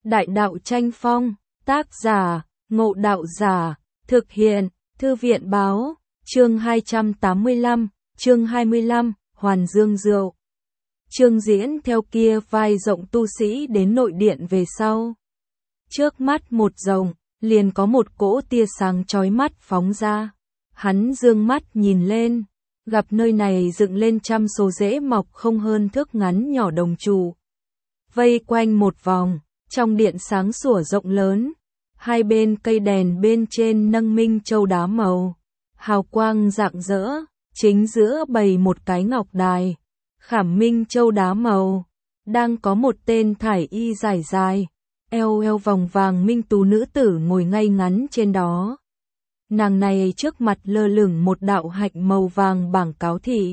Đại đạo tranh phong, tác giả, Ngộ Đạo Giả, thực hiện, Thư viện báo, chương 285, chương 25, Hoàn Dương Rượu. Trương Diễn theo kia vai rộng tu sĩ đến nội điện về sau. Trước mắt một rồng, liền có một cỗ tia sáng chói mắt phóng ra. Hắn dương mắt nhìn lên, gặp nơi này dựng lên trăm số rễ mọc không hơn thước ngắn nhỏ đồng trụ. Vây quanh một vòng, trong điện sáng sủa rộng lớn, hai bên cây đèn bên trên nâng minh châu đá màu, hào quang rạng rỡ, chính giữa bày một cái ngọc đài, khảm minh châu đá màu, đang có một tên thải y dài dài, eo eo vòng vàng minh tú nữ tử ngồi ngay ngắn trên đó. Nàng này trước mặt lơ lửng một đạo hạnh màu vàng bảng cáo thị.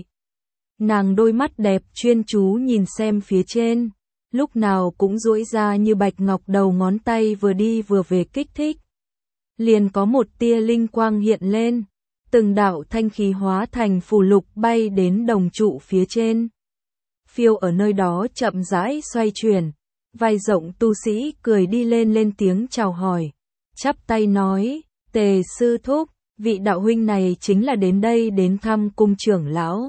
Nàng đôi mắt đẹp chuyên chú nhìn xem phía trên, lúc nào cũng duỗi ra như bạch ngọc đầu ngón tay vừa đi vừa về kích thích. Liền có một tia linh quang hiện lên, từng đạo thanh khí hóa thành phù lục bay đến đồng trụ phía trên. Phiêu ở nơi đó chậm rãi xoay chuyển, vai rộng tu sĩ cười đi lên tiếng chào hỏi, chắp tay nói, Tề sư thúc, vị đạo huynh này chính là đến đây đến thăm cung trưởng lão.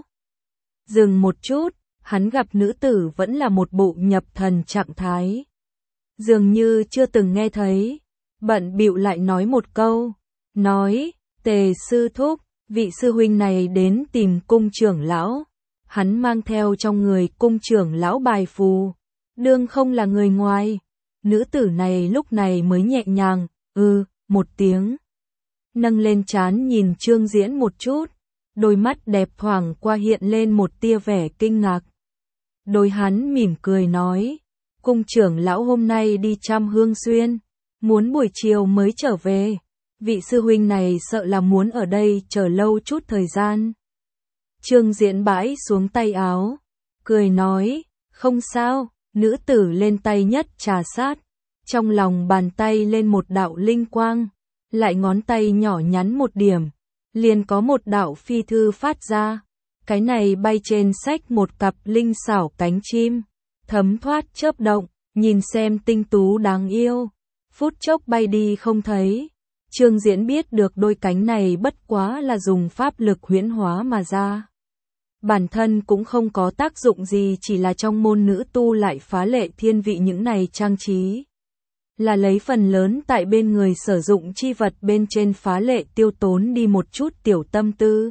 Dừng một chút, hắn gặp nữ tử vẫn là một bộ nhập thần trạng thái. Dường như chưa từng nghe thấy, bận bịu lại nói một câu, nói, Tề sư thúc, vị sư huynh này đến tìm cung trưởng lão. Hắn mang theo trong người cung trưởng lão bài phù, đương không là người ngoài. Nữ tử này lúc này mới nhẹ nhàng, một tiếng. Nâng lên trán nhìn Trương Diễn một chút, đôi mắt đẹp thoảng qua hiện lên một tia vẻ kinh ngạc. Đôi hắn mỉm cười nói, cung trưởng lão hôm nay đi Trăm Hương Xuyên, muốn buổi chiều mới trở về. Vị sư huynh này sợ là muốn ở đây chờ lâu chút thời gian. Trương Diễn bãi xuống tay áo, cười nói, không sao. Nữ tử lên tay nhất trà sát, trong lòng bàn tay lên một đạo linh quang, lại ngón tay nhỏ nhắn một điểm, liền có một đạo phi thư phát ra. Cái này bay trên xách một cặp linh xảo cánh chim, thấm thoát chớp động, nhìn xem tinh tú đáng yêu. Phút chốc bay đi không thấy. Trương Diễn biết được đôi cánh này bất quá là dùng pháp lực huyễn hóa mà ra. Bản thân cũng không có tác dụng gì, chỉ là trong môn nữ tu lại phá lệ thiên vị những này trang trí. Là lấy phần lớn tại bên người sử dụng chi vật bên trên phá lệ tiêu tốn đi một chút tiểu tâm tư.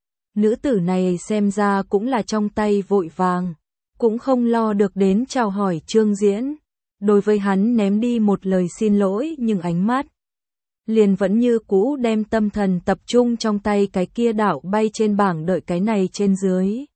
Nữ tử này xem ra cũng là trong tay vội vàng, cũng không lo được đến chào hỏi Trương Diễn. Đối với hắn ném đi một lời xin lỗi, nhưng ánh mắt liền vẫn như cũ đem tâm thần tập trung trong tay cái kia đạo bay trên bảng đợi cái này trên dưới.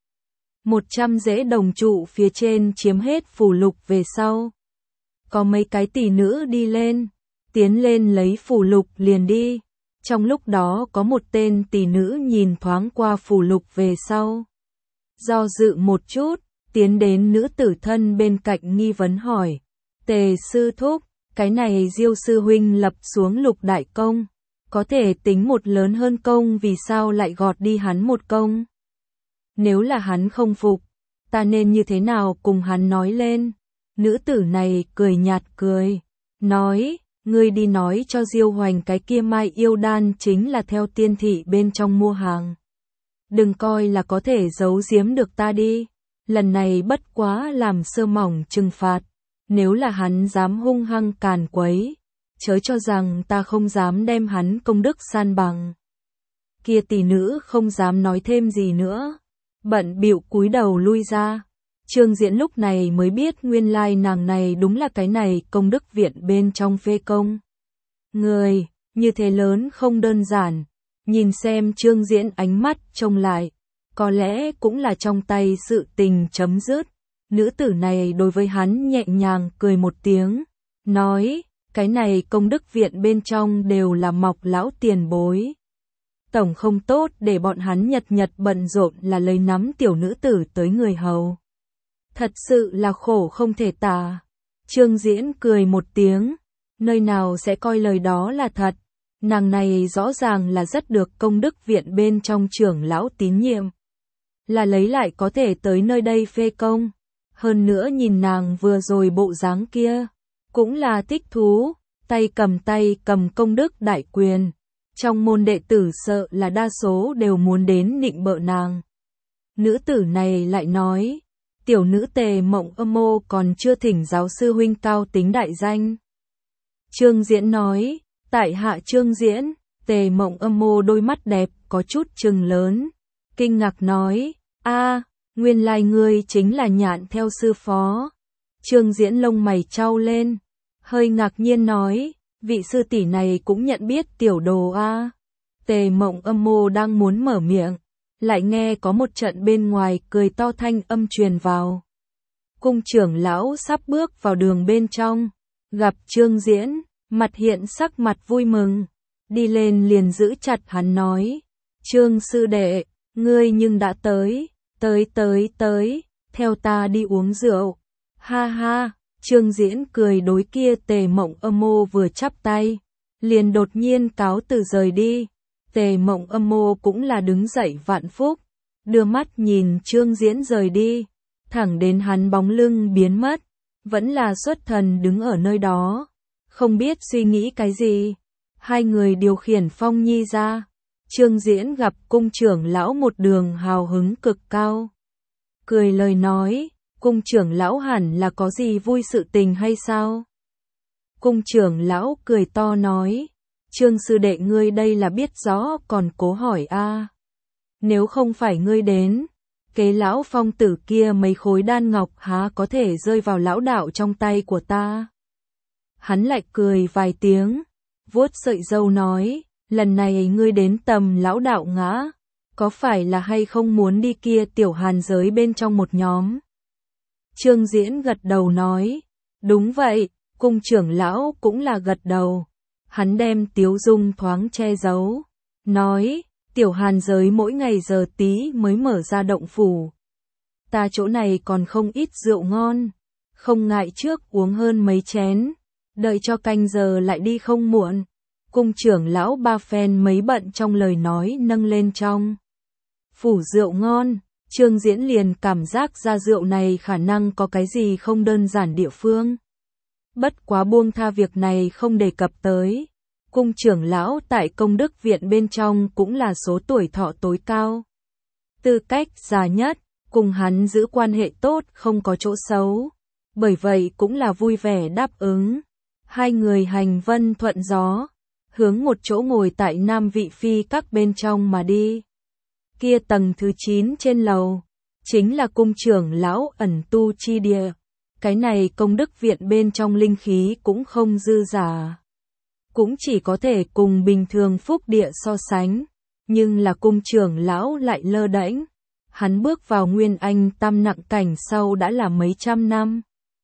100 rễ đồng trụ phía trên chiếm hết phù lục về sau. Có mấy cái tỷ nữ đi lên, tiến lên lấy phù lục liền đi. Trong lúc đó có một tên tỷ nữ nhìn thoáng qua phù lục về sau. Do dự một chút, tiến đến nữ tử thân bên cạnh nghi vấn hỏi, Tề sư thúc, cái này Diêu sư huynh lập xuống lục đại công, có thể tính một lớn hơn công, vì sao lại gọt đi hắn một công? Nếu là hắn không phục, ta nên như thế nào cùng hắn nói lên? Nữ tử này cười nhạt cười, nói, ngươi đi nói cho Diêu Hoành cái kia mai yêu đan chính là theo tiên thị bên trong mua hàng. Đừng coi là có thể giấu giếm được ta đi, lần này bất quá làm sơ mỏng trừng phạt. Nếu là hắn dám hung hăng càn quấy, chớ cho rằng ta không dám đem hắn công đức san bằng. Kia tỷ nữ không dám nói thêm gì nữa, bận bịu cúi đầu lui ra. Trương Diễn lúc này mới biết nguyên lai nàng này đúng là cái này công đức viện bên trong phê công. Người, như thế lớn không đơn giản, nhìn xem Trương Diễn ánh mắt trông lại, có lẽ cũng là trong tay sự tình chấm dứt. Nữ tử này đối với hắn nhẹ nhàng cười một tiếng, nói, cái này công đức viện bên trong đều là mọc lão tiền bối. Tổng không tốt để bọn hắn nhật bận rộn là lấy nắm tiểu nữ tử tới người hầu. Thật sự là khổ không thể tả. Trương Diễn cười một tiếng, nơi nào sẽ coi lời đó là thật. Nàng này rõ ràng là rất được công đức viện bên trong trưởng lão tín nhiệm. Là lấy lại có thể tới nơi đây phê công. Hơn nữa nhìn nàng vừa rồi bộ dáng kia, cũng là thích thú, tay cầm công đức đại quyền. Trong môn đệ tử sợ là đa số đều muốn đến nịnh bợ nàng. Nữ tử này lại nói, tiểu nữ Tề Mộng Âm Mô còn chưa thỉnh giáo sư huynh cao tính đại danh. Trương Diễn nói, tại hạ Trương Diễn. Tề Mộng Âm Mô đôi mắt đẹp có chút trừng lớn, kinh ngạc nói, nguyên lai ngươi chính là Nhạn theo sư phó. Trương Diễn lông mày chau lên, hơi ngạc nhiên nói, vị sư tỷ này cũng nhận biết tiểu đồ a. Tề Mộng Âm Mô đang muốn mở miệng, lại nghe có một trận bên ngoài cười to thanh âm truyền vào. Cung trưởng lão sắp bước vào đường bên trong, gặp Trương Diễn, mặt hiện sắc mặt vui mừng, đi lên liền giữ chặt hắn nói, Trương sư đệ, ngươi nhưng đã tới, theo ta đi uống rượu. Ha ha, Trương Diễn cười đối kia Tề Mộng Âm Mô vừa chắp tay, liền đột nhiên cáo từ rời đi. Tề Mộng Âm Mô cũng là đứng dậy vạn phúc, đưa mắt nhìn Trương Diễn rời đi, thẳng đến hắn bóng lưng biến mất, vẫn là xuất thần đứng ở nơi đó, không biết suy nghĩ cái gì. Hai người điều khiển Phong Nhi ra, Trương Diễn gặp cung trưởng lão một đường hào hứng cực cao. Cười lời nói, cung trưởng lão hẳn là có gì vui sự tình hay sao? Cung trưởng lão cười to nói, Trương sư đệ ngươi đây là biết rõ còn cố hỏi a. Nếu không phải ngươi đến, kế lão phong tử kia mấy khối đan ngọc há có thể rơi vào lão đạo trong tay của ta. Hắn lại cười vài tiếng, vuốt sợi râu nói, lần này ngươi đến tầm lão đạo ngã, có phải là hay không muốn đi kia tiểu hàn giới bên trong một nhóm? Trương Diễn gật đầu nói, đúng vậy. Cung trưởng lão cũng là gật đầu, hắn đem tiếu dung thoáng che giấu, nói, tiểu hàn giới mỗi ngày giờ tí mới mở ra động phủ. Ta chỗ này còn không ít rượu ngon, không ngại trước uống hơn mấy chén, đợi cho canh giờ lại đi không muộn. Cung trưởng lão ba phen mấy bận trong lời nói nâng lên trong phủ rượu ngon, Trương Diễn liền cảm giác ra rượu này khả năng có cái gì không đơn giản địa phương. Bất quá buông tha việc này không đề cập tới. Cung trưởng lão tại công đức viện bên trong cũng là số tuổi thọ tối cao. Tư cách già nhất, cùng hắn giữ quan hệ tốt không có chỗ xấu. Bởi vậy cũng là vui vẻ đáp ứng. Hai người hành vân thuận gió, hướng một chỗ ngồi tại Nam Vị Phi các bên trong mà đi. Kia tầng thứ 9 trên lầu, chính là cung trưởng lão ẩn tu chi địa. Cái này công đức viện bên trong linh khí cũng không dư giả. Cũng chỉ có thể cùng bình thường phúc địa so sánh. Nhưng là cung trưởng lão lại lơ đễnh. Hắn bước vào Nguyên Anh tam nặng cảnh sau đã là mấy trăm năm.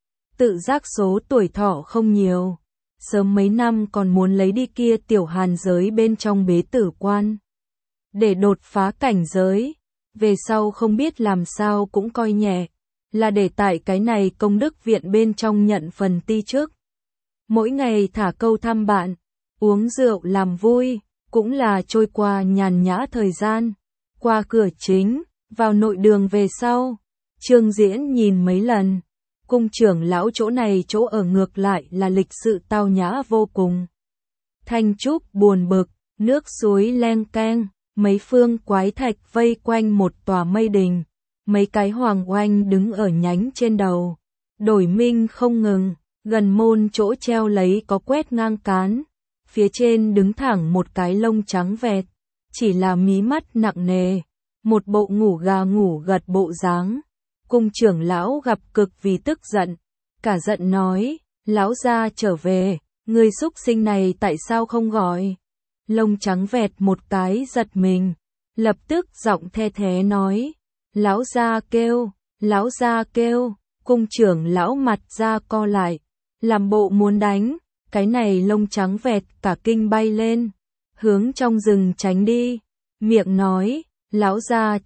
Tự giác số tuổi thọ không nhiều. Sớm mấy năm còn muốn lấy đi kia tiểu hàn giới bên trong bế tử quan. Để đột phá cảnh giới. Về sau không biết làm sao cũng coi nhẹ. Là để tại cái này công đức viện bên trong nhận phần ti trước. Mỗi ngày thả câu thăm bạn, uống rượu làm vui, cũng là trôi qua nhàn nhã thời gian. Qua cửa chính, vào nội đường về sau, Trương Diễn nhìn mấy lần, cung trưởng lão chỗ này chỗ ở ngược lại là lịch sự tao nhã vô cùng. Thanh trúc buồn bực, nước suối leng keng, mấy phương quái thạch vây quanh một tòa mây đình. Mấy cái hoàng oanh đứng ở nhánh trên đầu, đổi minh không ngừng, gần môn chỗ treo lấy có quét ngang cán, phía trên đứng thẳng một cái lông trắng vẹt, chỉ là mí mắt nặng nề, một bộ ngủ gà ngủ gật bộ dáng. Cung trưởng lão gặp cực vì tức giận, cả giận nói, lão gia trở về, người xúc sinh này tại sao không gọi? Lông trắng vẹt một cái giật mình, lập tức giọng the thé nói, lão gia kêu, cung trưởng lão mặt ra co lại, làm bộ muốn đánh, cái này lông trắng vẹt cả kinh bay lên, hướng trong rừng tránh đi, miệng nói, lão gia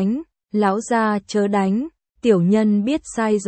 chớ đánh, tiểu nhân biết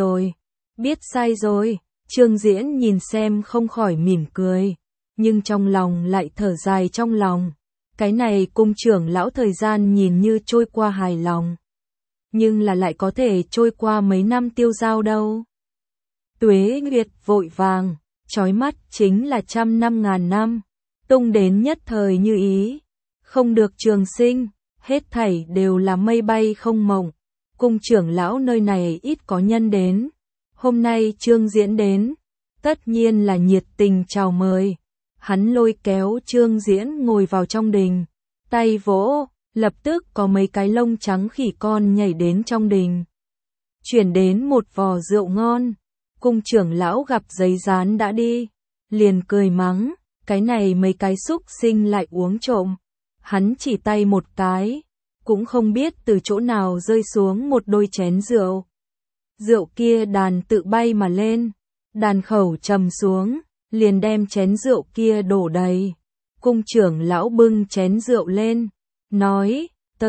sai rồi, Trương Diễn nhìn xem không khỏi mỉm cười, nhưng trong lòng lại thở dài trong lòng, cái này cung trưởng lão thời gian nhìn như trôi qua hài lòng. Nhưng là lại có thể trôi qua mấy năm tiêu dao đâu. Tuế nguyệt vội vàng, chói mắt chính là trăm năm ngàn năm, tung đến nhất thời như ý, không được trường sinh, hết thảy đều là mây bay không mộng. Cung trưởng lão nơi này ít có nhân đến, hôm nay Trương Diễn đến, tất nhiên là nhiệt tình chào mời. Hắn lôi kéo Trương Diễn ngồi vào trong đình, tay vỗ, lập tức có mấy cái lông trắng khỉ con nhảy đến trong đình. Chuyển đến một vò rượu ngon, cung trưởng lão gặp giấy rán đã đi, liền cười mắng, cái này mấy cái xúc sinh lại uống trộm. Hắn chỉ tay một cái, cũng không biết từ chỗ nào rơi xuống một đôi chén rượu. Rượu kia đàn tự bay mà lên, đàn khẩu trầm xuống, liền đem chén rượu kia đổ đầy. Cung trưởng lão bưng chén rượu lên, nói,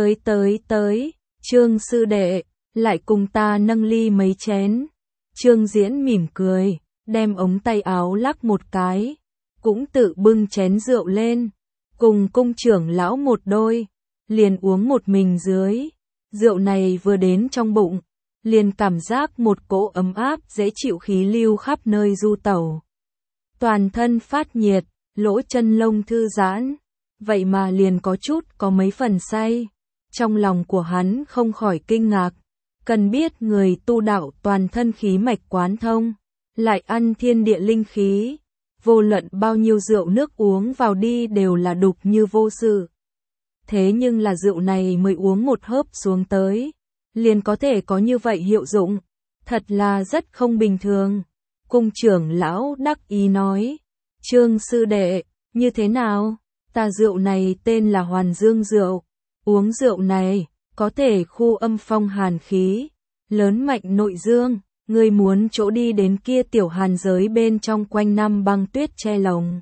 tới, Trương sư đệ, lại cùng ta nâng ly mấy chén. Trương Diễn mỉm cười, đem ống tay áo lắc một cái, cũng tự bưng chén rượu lên, cùng cung trưởng lão một đôi, liền uống một mình dưới. Rượu này vừa đến trong bụng, liền cảm giác một cỗ ấm áp dễ chịu khí lưu khắp nơi du tẩu. Toàn thân phát nhiệt, lỗ chân lông thư giãn, vậy mà liền có mấy phần say. Trong lòng của hắn không khỏi kinh ngạc, cần biết người tu đạo toàn thân khí mạch quán thông, lại ăn thiên địa linh khí, vô luận bao nhiêu rượu nước uống vào đi đều là đục như vô sự. Thế nhưng là rượu này mới uống một hớp xuống tới, liền có thể có như vậy hiệu dụng, thật là rất không bình thường. Cung trưởng lão đắc ý nói, Trương sư đệ, như thế nào? Ta rượu này tên là Hoàn Dương rượu, uống rượu này, có thể khu âm phong hàn khí, lớn mạnh nội dương, ngươi muốn chỗ đi đến kia tiểu hàn giới bên trong quanh năm băng tuyết che lồng.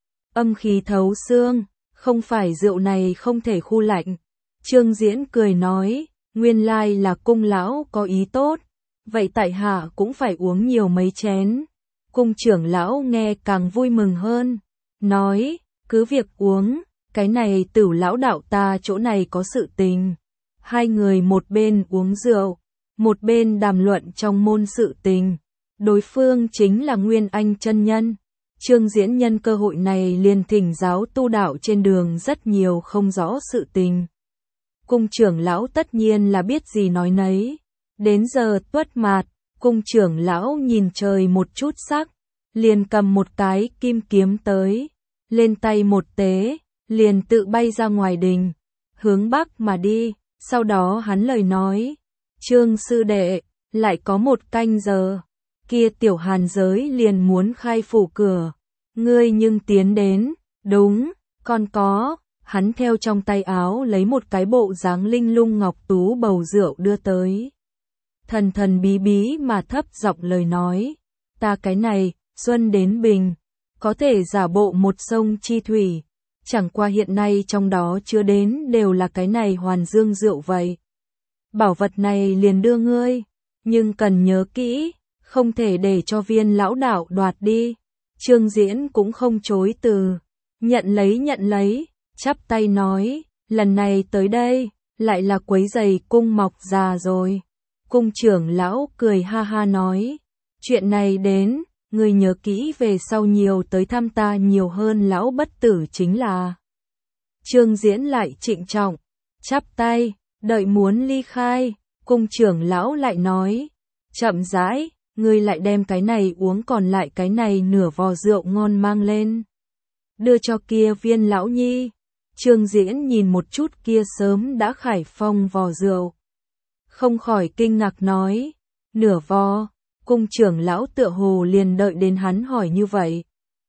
Âm khí thấu xương, không phải rượu này không thể khu lạnh. Trương Diễn cười nói, nguyên lai là cung lão có ý tốt, vậy tại hạ cũng phải uống nhiều mấy chén. Cung trưởng lão nghe càng vui mừng hơn, nói, cứ việc uống, cái này Tửu lão đạo ta chỗ này có sự tình. Hai người một bên uống rượu, một bên đàm luận trong môn sự tình. Đối phương chính là Nguyên Anh chân nhân. Trương Diễn nhân cơ hội này liền thỉnh giáo tu đạo trên đường rất nhiều không rõ sự tình. Cung trưởng lão tất nhiên là biết gì nói nấy. Đến giờ tuất mạt, cung trưởng lão nhìn trời một chút sắc, liền cầm một cái kim kiếm tới, lên tay một tế, liền tự bay ra ngoài đình, hướng bắc mà đi. Sau đó hắn lời nói, Trương sư đệ, lại có một canh giờ, kia tiểu hàn giới liền muốn khai phủ cửa, ngươi nhưng tiến đến. Đúng, còn có. Hắn theo trong tay áo lấy một cái bộ dáng linh lung ngọc tú bầu rượu đưa tới. Thần thần bí bí mà thấp giọng lời nói, ta cái này, xuân đến bình, có thể giả bộ một sông chi thủy, chẳng qua hiện nay trong đó chứa đến đều là cái này Hoàn Dương rượu vậy. Bảo vật này liền đưa ngươi, nhưng cần nhớ kỹ, không thể để cho Viên lão đạo đoạt đi. Trương Diễn cũng không chối từ, nhận lấy, chắp tay nói, lần này tới đây, lại là quấy giày cung mọc già rồi. Cung trưởng lão cười ha ha nói, chuyện này đến, ngươi nhớ kỹ về sau nhiều tới thăm ta nhiều hơn lão bất tử chính là. Trương Diễn lại trịnh trọng, chắp tay, đợi muốn ly khai, cung trưởng lão lại nói, chậm rãi, ngươi lại đem cái này uống còn lại cái này nửa vò rượu ngon mang lên, đưa cho kia Viên lão nhi. Trương Diễn nhìn một chút kia sớm đã khải phong vò rượu, không khỏi kinh ngạc nói, nửa vò. Cung trưởng lão tựa hồ liền đợi đến hắn hỏi như vậy.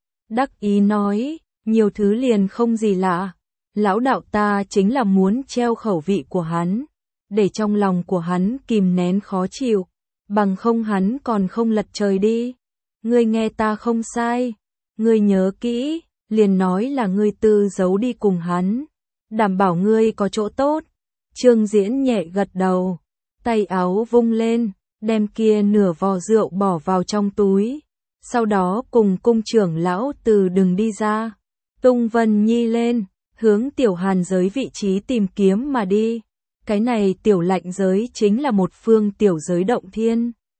Đắc ý nói, nhiều thứ liền không gì lạ, lão đạo ta chính là muốn treo khẩu vị của hắn, để trong lòng của hắn kìm nén khó chịu, bằng không hắn còn không lật trời đi. Ngươi nghe ta không sai, ngươi nhớ kỹ, liền nói là ngươi tư giấu đi cùng hắn, đảm bảo ngươi có chỗ tốt. Trương Diễn nhẹ gật đầu, tay áo vung lên, đem kia nửa vò rượu bỏ vào trong túi, sau đó cùng cung trưởng lão từ đường đi ra, tung Vân Nhi lên, hướng tiểu hàn giới vị trí tìm kiếm mà đi. Cái này tiểu lạnh giới chính là một phương tiểu giới động thiên.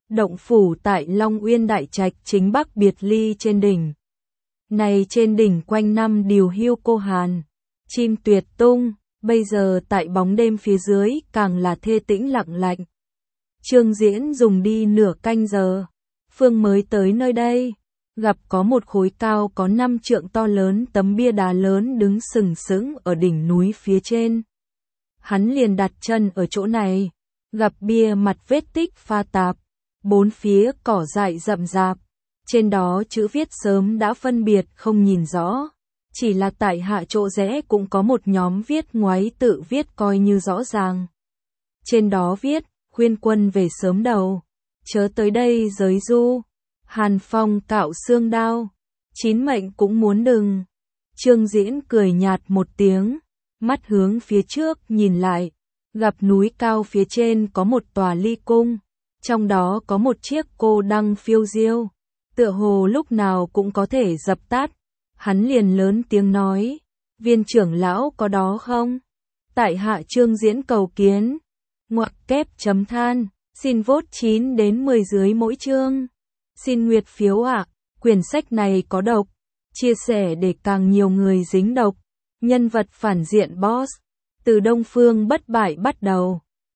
Động phủ tại Long Uyên Đại Trạch chính bắc biệt ly trên đỉnh. Này trên đỉnh quanh năm điều hưu cô hàn, chim tuyệt tung, bây giờ tại bóng đêm phía dưới càng là thê tĩnh lặng lạnh. Trương Diễn dùng đi nửa canh giờ, Phương mới tới nơi đây, gặp có một khối cao có 5 trượng to lớn tấm bia đá lớn đứng sừng sững ở đỉnh núi phía trên. Hắn liền đặt chân ở chỗ này, gặp bia mặt vết tích pha tạp, bốn phía cỏ dại rậm rạp, trên đó chữ viết sớm đã phân biệt không nhìn rõ, chỉ là tại hạ chỗ rẽ cũng có một nhóm viết ngoáy tự viết coi như rõ ràng. Trên đó viết, khuyên quân về sớm đầu, chớ tới đây giới du, Hàn Phong cạo xương đao, chín mệnh cũng muốn đừng. Trương Diễn cười nhạt một tiếng, mắt hướng phía trước nhìn lại, gặp núi cao phía trên có một tòa ly cung, trong đó có một chiếc cô đăng phiêu diêu, tựa hồ lúc nào cũng có thể dập tắt. Hắn liền lớn tiếng nói, viên trưởng lão có đó không? Tại hạ Trương Diễn cầu kiến. Ngoặc kép chấm than, xin vote 9 đến 10 dưới mỗi chương. Xin nguyệt phiếu ạ, quyển sách này có độc, chia sẻ để càng nhiều người dính độc. Nhân vật phản diện boss, từ Đông Phương bất bại bắt đầu.